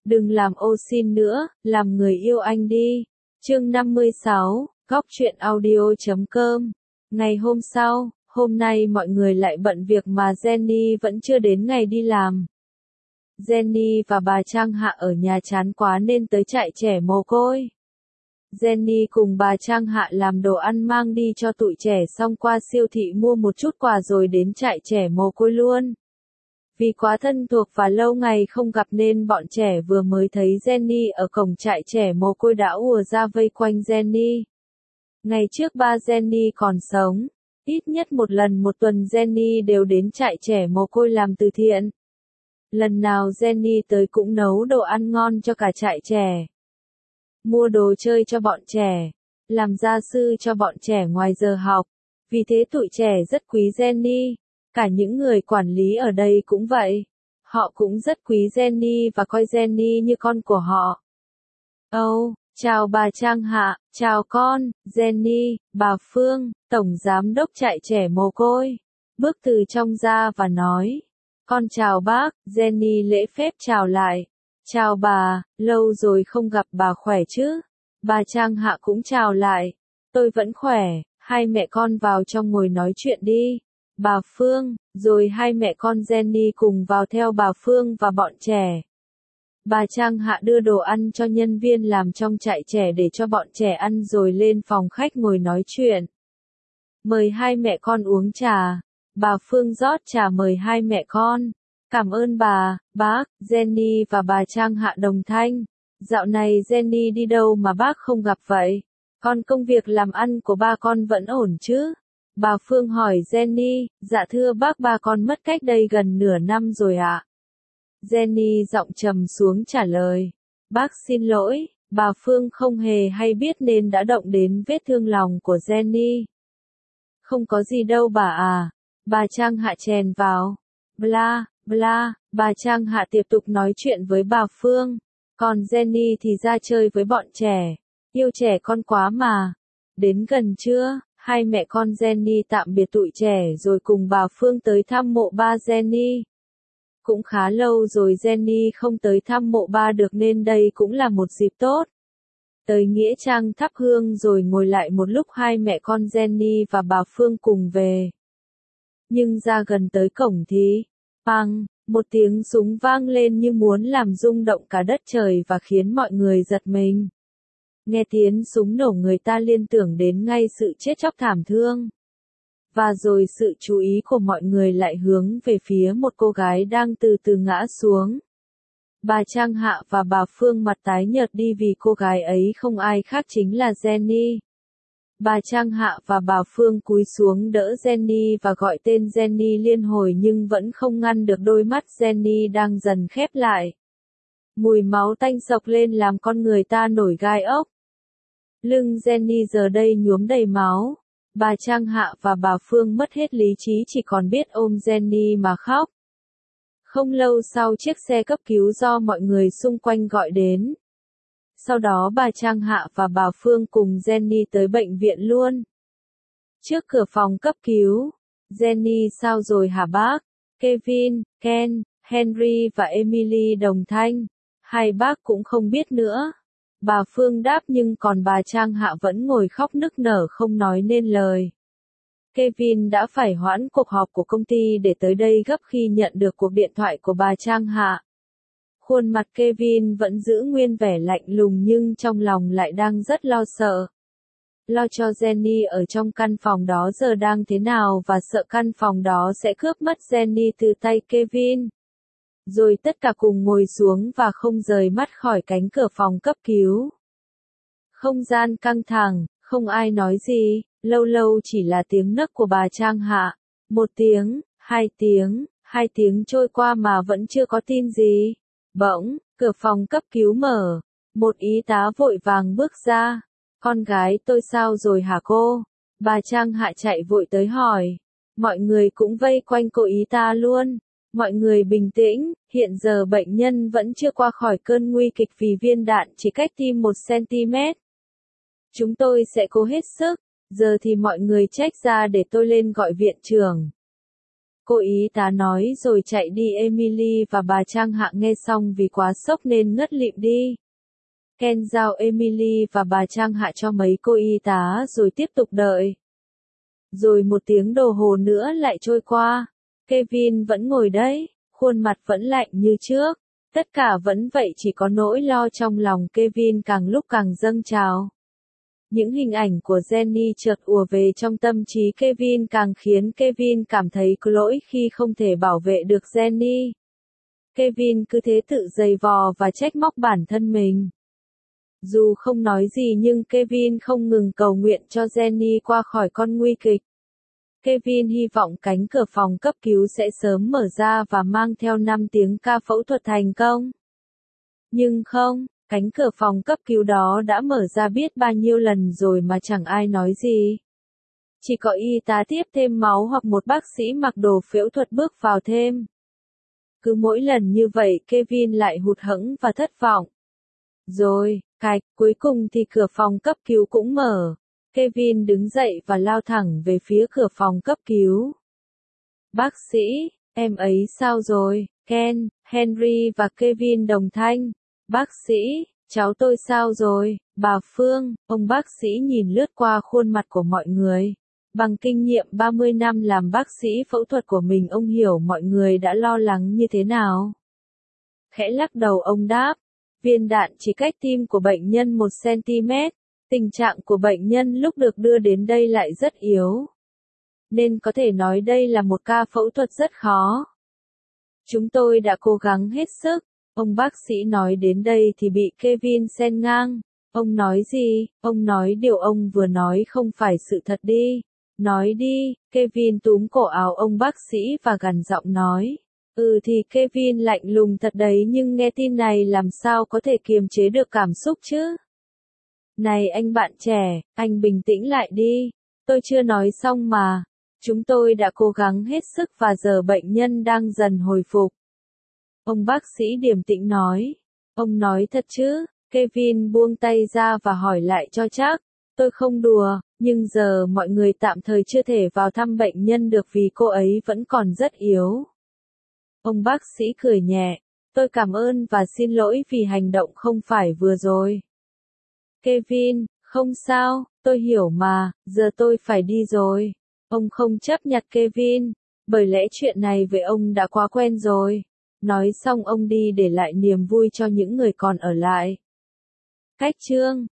Đừng làm ô xin nữa, làm người yêu anh đi. Chương 56, Góc truyện audio.com. Ngày hôm sau, hôm nay mọi người lại bận việc mà Jenny vẫn chưa đến ngày đi làm. Jenny và bà Trang Hạ ở nhà chán quá nên tới trại trẻ mồ côi. Jenny cùng bà Trang Hạ làm đồ ăn mang đi cho tụi trẻ xong qua siêu thị mua một chút quà rồi đến trại trẻ mồ côi luôn. Vì quá thân thuộc và lâu ngày không gặp nên bọn trẻ vừa mới thấy Jenny ở cổng trại trẻ mồ côi đã ùa ra vây quanh Jenny. Ngày trước ba Jenny còn sống, ít nhất một lần một tuần Jenny đều đến trại trẻ mồ côi làm từ thiện. Lần nào Jenny tới cũng nấu đồ ăn ngon cho cả trại trẻ. Mua đồ chơi cho bọn trẻ, làm gia sư cho bọn trẻ ngoài giờ học. Vì thế tụi trẻ rất quý Jenny. Cả những người quản lý ở đây cũng vậy. Họ cũng rất quý Jenny và coi Jenny như con của họ. Chào bà Trang Hạ, chào con, Jenny, bà Phương, Tổng Giám đốc trại trẻ mồ côi. Bước từ trong ra và nói. Con chào bác, Jenny lễ phép chào lại. Chào bà, lâu rồi không gặp bà khỏe chứ? Bà Trang Hạ cũng chào lại. Tôi vẫn khỏe, hai mẹ con vào trong ngồi nói chuyện đi. Bà Phương, rồi hai mẹ con Jenny cùng vào theo bà Phương và bọn trẻ. Bà Trang Hạ đưa đồ ăn cho nhân viên làm trong trại trẻ để cho bọn trẻ ăn rồi lên phòng khách ngồi nói chuyện. Mời hai mẹ con uống trà. Bà Phương rót trà mời hai mẹ con. Cảm ơn bà, bác, Jenny và bà Trang Hạ đồng thanh. Dạo này Jenny đi đâu mà bác không gặp vậy? Con công việc làm ăn của ba con vẫn ổn chứ? Bà Phương hỏi Jenny, dạ thưa bác ba con mất cách đây gần nửa năm rồi ạ. Jenny giọng trầm xuống trả lời. Bác xin lỗi, bà Phương không hề hay biết nên đã động đến vết thương lòng của Jenny. Không có gì đâu bà à. Bà Trang Hạ chèn vào. Bla, bla, bà Trang Hạ tiếp tục nói chuyện với bà Phương. Còn Jenny thì ra chơi với bọn trẻ. Yêu trẻ con quá mà. Đến gần trưa, hai mẹ con Jenny tạm biệt tụi trẻ rồi cùng bà Phương tới thăm mộ ba Jenny. Cũng khá lâu rồi Jenny không tới thăm mộ ba được nên đây cũng là một dịp tốt. Tới nghĩa trang thắp hương rồi ngồi lại một lúc hai mẹ con Jenny và bà Phương cùng về. Nhưng ra gần tới cổng thì, bang, một tiếng súng vang lên như muốn làm rung động cả đất trời và khiến mọi người giật mình. Nghe tiếng súng nổ người ta liên tưởng đến ngay sự chết chóc thảm thương. Và rồi sự chú ý của mọi người lại hướng về phía một cô gái đang từ từ ngã xuống. Bà Trang Hạ và bà Phương mặt tái nhợt đi vì cô gái ấy không ai khác chính là Jenny. Bà Trang Hạ và bà Phương cúi xuống đỡ Jenny và gọi tên Jenny liên hồi nhưng vẫn không ngăn được đôi mắt Jenny đang dần khép lại. Mùi máu tanh sộc lên làm con người ta nổi gai ốc. Lưng Jenny giờ đây nhuốm đầy máu. Bà Trang Hạ và bà Phương mất hết lý trí chỉ còn biết ôm Jenny mà khóc. Không lâu sau chiếc xe cấp cứu do mọi người xung quanh gọi đến. Sau đó bà Trang Hạ và bà Phương cùng Jenny tới bệnh viện luôn. Trước cửa phòng cấp cứu, Jenny sao rồi hả bác? Kevin, Ken, Henry và Emily đồng thanh. Hai bác cũng không biết nữa. Bà Phương đáp nhưng còn bà Trang Hạ vẫn ngồi khóc nức nở không nói nên lời. Kevin đã phải hoãn cuộc họp của công ty để tới đây gấp khi nhận được cuộc điện thoại của bà Trang Hạ. Khuôn mặt Kevin vẫn giữ nguyên vẻ lạnh lùng nhưng trong lòng lại đang rất lo sợ. Lo cho Jenny ở trong căn phòng đó giờ đang thế nào và sợ căn phòng đó sẽ cướp mất Jenny từ tay Kevin. Rồi tất cả cùng ngồi xuống và không rời mắt khỏi cánh cửa phòng cấp cứu. Không gian căng thẳng, không ai nói gì, lâu lâu chỉ là tiếng nấc của bà Trang Hạ. Một tiếng, hai tiếng trôi qua mà vẫn chưa có tin gì. Bỗng, cửa phòng cấp cứu mở. Một y tá vội vàng bước ra. Con gái tôi sao rồi hả cô? Bà Trang Hạ chạy vội tới hỏi. Mọi người cũng vây quanh cô y tá luôn. Mọi người bình tĩnh, hiện giờ bệnh nhân vẫn chưa qua khỏi cơn nguy kịch vì viên đạn chỉ cách tim 1 cm. Chúng tôi sẽ cố hết sức, giờ thì mọi người check ra để tôi lên gọi viện trưởng. Cô y tá nói rồi chạy đi. Emily và bà Trang Hạ nghe xong vì quá sốc nên ngất lịm đi. Ken giao Emily và bà Trang Hạ cho mấy cô y tá rồi tiếp tục đợi. Rồi một tiếng đồng hồ nữa lại trôi qua. Kevin vẫn ngồi đấy, khuôn mặt vẫn lạnh như trước. Tất cả vẫn vậy, chỉ có nỗi lo trong lòng Kevin càng lúc càng dâng trào. Những hình ảnh của Jenny chợt ùa về trong tâm trí Kevin càng khiến Kevin cảm thấy có lỗi khi không thể bảo vệ được Jenny. Kevin cứ thế tự giày vò và trách móc bản thân mình. Dù không nói gì nhưng Kevin không ngừng cầu nguyện cho Jenny qua khỏi con nguy kịch. Kevin hy vọng cánh cửa phòng cấp cứu sẽ sớm mở ra và mang theo 5 tiếng ca phẫu thuật thành công. Nhưng không, cánh cửa phòng cấp cứu đó đã mở ra biết bao nhiêu lần rồi mà chẳng ai nói gì. Chỉ có y tá tiếp thêm máu hoặc một bác sĩ mặc đồ phẫu thuật bước vào thêm. Cứ mỗi lần như vậy Kevin lại hụt hẫng và thất vọng. Rồi, cuối cùng thì cửa phòng cấp cứu cũng mở. Kevin đứng dậy và lao thẳng về phía cửa phòng cấp cứu. Bác sĩ, em ấy sao rồi? Ken, Henry và Kevin đồng thanh. Bác sĩ, cháu tôi sao rồi? Bà Phương, ông bác sĩ nhìn lướt qua khuôn mặt của mọi người. Bằng kinh nghiệm 30 năm làm bác sĩ phẫu thuật của mình, ông hiểu mọi người đã lo lắng như thế nào. Khẽ lắc đầu ông đáp, viên đạn chỉ cách tim của bệnh nhân 1 cm. Tình trạng của bệnh nhân lúc được đưa đến đây lại rất yếu. Nên có thể nói đây là một ca phẫu thuật rất khó. Chúng tôi đã cố gắng hết sức. Ông bác sĩ nói đến đây thì bị Kevin xen ngang. Ông nói gì? Ông nói điều ông vừa nói không phải sự thật đi. Nói đi. Kevin túm cổ áo ông bác sĩ và gằn giọng nói. Thì Kevin lạnh lùng thật đấy, nhưng nghe tin này làm sao có thể kiềm chế được cảm xúc chứ? Này anh bạn trẻ, anh bình tĩnh lại đi. Tôi chưa nói xong mà. Chúng tôi đã cố gắng hết sức và giờ bệnh nhân đang dần hồi phục. Ông bác sĩ điềm tĩnh nói. Ông nói thật chứ? Kevin buông tay ra và hỏi lại cho chắc. Tôi không đùa, nhưng giờ mọi người tạm thời chưa thể vào thăm bệnh nhân được vì cô ấy vẫn còn rất yếu. Ông bác sĩ cười nhẹ. Tôi cảm ơn và xin lỗi vì hành động không phải vừa rồi. Kevin, không sao, tôi hiểu mà, giờ tôi phải đi rồi. Ông không chấp nhặt Kevin, bởi lẽ chuyện này với ông đã quá quen rồi. Nói xong ông đi để lại niềm vui cho những người còn ở lại. Cách chương